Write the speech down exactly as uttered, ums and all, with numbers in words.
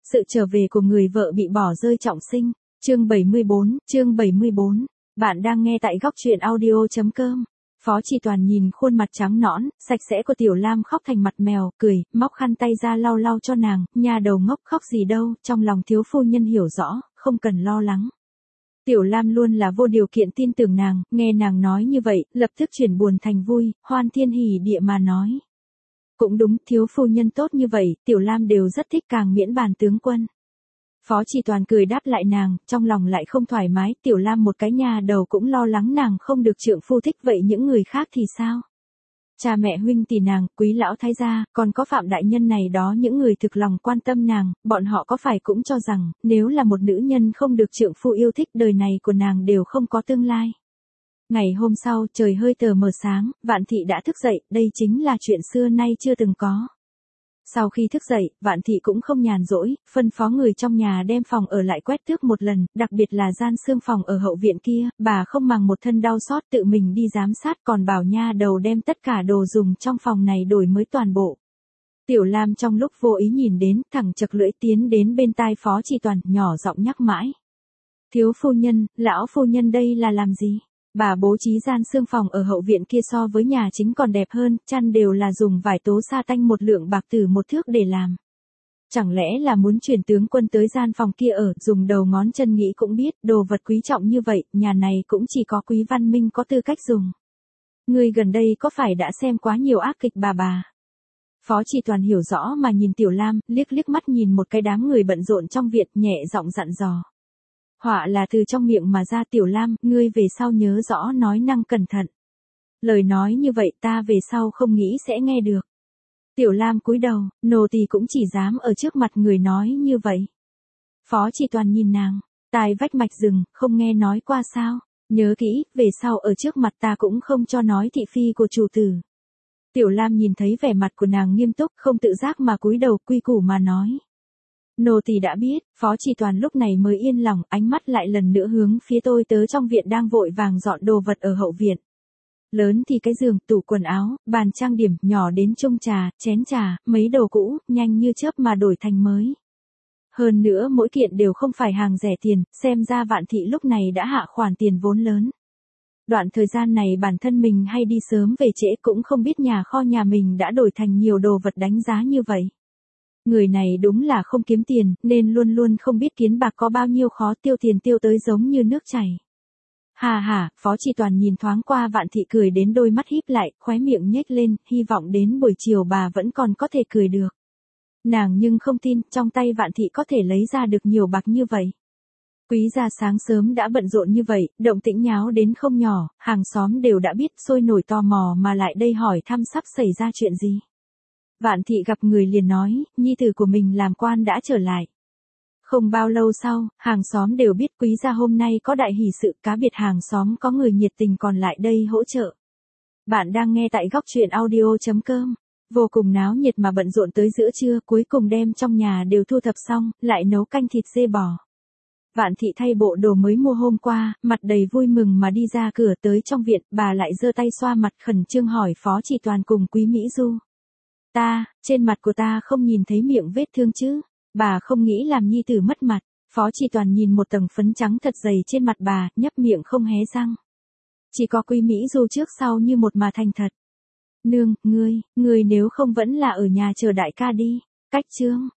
Sự trở về của người vợ bị bỏ rơi trọng sinh. Chương bảy mươi bốn, chương bảy mươi bốn. Bạn đang nghe tại góc truyện audio chấm com. Phó Chỉ Toàn nhìn khuôn mặt trắng nõn, sạch sẽ của Tiểu Lam khóc thành mặt mèo, cười, móc khăn tay ra lau lau cho nàng, nhà đầu ngốc khóc gì đâu, trong lòng thiếu phu nhân hiểu rõ, không cần lo lắng. Tiểu Lam luôn là vô điều kiện tin tưởng nàng, nghe nàng nói như vậy, lập tức chuyển buồn thành vui, hoan thiên hỉ địa mà nói. Cũng đúng, thiếu phu nhân tốt như vậy, Tiểu Lam đều rất thích, càng miễn bàn tướng quân. Phó Chỉ Toàn cười đáp lại nàng, trong lòng lại không thoải mái, Tiểu Lam một cái nhà đầu cũng lo lắng nàng không được trượng phu thích, vậy những người khác thì sao? Cha mẹ huynh tỷ nàng, quý lão thái gia, còn có Phạm đại nhân này đó, những người thực lòng quan tâm nàng, bọn họ có phải cũng cho rằng, nếu là một nữ nhân không được trượng phu yêu thích, đời này của nàng đều không có tương lai. Ngày hôm sau, trời hơi tờ mờ sáng, Vạn Thị đã thức dậy, đây chính là chuyện xưa nay chưa từng có. Sau khi thức dậy, Vạn Thị cũng không nhàn rỗi, phân phó người trong nhà đem phòng ở lại quét tước một lần, đặc biệt là gian xương phòng ở hậu viện kia, bà không màng một thân đau xót tự mình đi giám sát, còn bảo nha đầu đem tất cả đồ dùng trong phòng này đổi mới toàn bộ. Tiểu Lam trong lúc vô ý nhìn đến, thẳng chật lưỡi tiến đến bên tai Phó Chỉ Toàn, nhỏ giọng nhắc mãi. Thiếu phu nhân, lão phu nhân đây là làm gì? Bà bố trí gian xương phòng ở hậu viện kia so với nhà chính còn đẹp hơn, chăn đều là dùng vải tố sa tanh một lượng bạc từ một thước để làm. Chẳng lẽ là muốn chuyển tướng quân tới gian phòng kia ở, dùng đầu ngón chân nghĩ cũng biết, đồ vật quý trọng như vậy, nhà này cũng chỉ có Quý Văn Minh có tư cách dùng. Người gần đây có phải đã xem quá nhiều ác kịch bà bà? Phó Chỉ Toàn hiểu rõ mà nhìn Tiểu Lam, liếc liếc mắt nhìn một cái đám người bận rộn trong viện, nhẹ giọng dặn dò. Họa là từ trong miệng mà ra, Tiểu Lam, ngươi về sau nhớ rõ nói năng cẩn thận. Lời nói như vậy ta về sau không nghĩ sẽ nghe được. Tiểu Lam cúi đầu, nô tỳ cũng chỉ dám ở trước mặt người nói như vậy. Phó Chỉ Toàn nhìn nàng, tai vách mạch rừng, không nghe nói qua sao, nhớ kỹ, về sau ở trước mặt ta cũng không cho nói thị phi của chủ tử. Tiểu Lam nhìn thấy vẻ mặt của nàng nghiêm túc, không tự giác mà cúi đầu quy củ mà nói. Nô tỳ đã biết. Phó Chỉ Toàn lúc này mới yên lòng, ánh mắt lại lần nữa hướng phía tôi tớ trong viện đang vội vàng dọn đồ vật ở hậu viện. Lớn thì cái giường, tủ quần áo, bàn trang điểm, nhỏ đến chung trà, chén trà, mấy đồ cũ, nhanh như chớp mà đổi thành mới. Hơn nữa mỗi kiện đều không phải hàng rẻ tiền, xem ra Vạn Thị lúc này đã hạ khoản tiền vốn lớn. Đoạn thời gian này bản thân mình hay đi sớm về trễ cũng không biết nhà kho nhà mình đã đổi thành nhiều đồ vật đánh giá như vậy. Người này đúng là không kiếm tiền, nên luôn luôn không biết kiến bạc có bao nhiêu khó tiêu, tiền tiêu tới giống như nước chảy. Hà hà, Phó Chỉ Toàn nhìn thoáng qua Vạn Thị cười đến đôi mắt híp lại, khóe miệng nhếch lên, hy vọng đến buổi chiều bà vẫn còn có thể cười được. Nàng nhưng không tin, trong tay Vạn Thị có thể lấy ra được nhiều bạc như vậy. Quý gia sáng sớm đã bận rộn như vậy, động tĩnh nháo đến không nhỏ, hàng xóm đều đã biết, sôi nổi tò mò mà lại đây hỏi thăm sắp xảy ra chuyện gì. Vạn Thị gặp người liền nói, nhi tử của mình làm quan đã trở lại. Không bao lâu sau, hàng xóm đều biết quý gia hôm nay có đại hỷ sự, cá biệt hàng xóm có người nhiệt tình còn lại đây hỗ trợ. Bạn đang nghe tại góc truyện audio chấm com. Vô cùng náo nhiệt mà bận rộn tới giữa trưa, cuối cùng đem trong nhà đều thu thập xong, lại nấu canh thịt dê bò. Vạn Thị thay bộ đồ mới mua hôm qua, mặt đầy vui mừng mà đi ra cửa, tới trong viện, bà lại giơ tay xoa mặt khẩn trương hỏi Phó Chỉ Toàn cùng Quý Mỹ Du. Ta, trên mặt của ta không nhìn thấy miệng vết thương chứ? Bà không nghĩ làm nhi tử mất mặt. Phó Chỉ Toàn nhìn một tầng phấn trắng thật dày trên mặt bà, nhấp miệng không hé răng. Chỉ có Quý Mỹ Du trước sau như một mà thành thật. Nương, ngươi, ngươi nếu không vẫn là ở nhà chờ đại ca đi. Cách chương.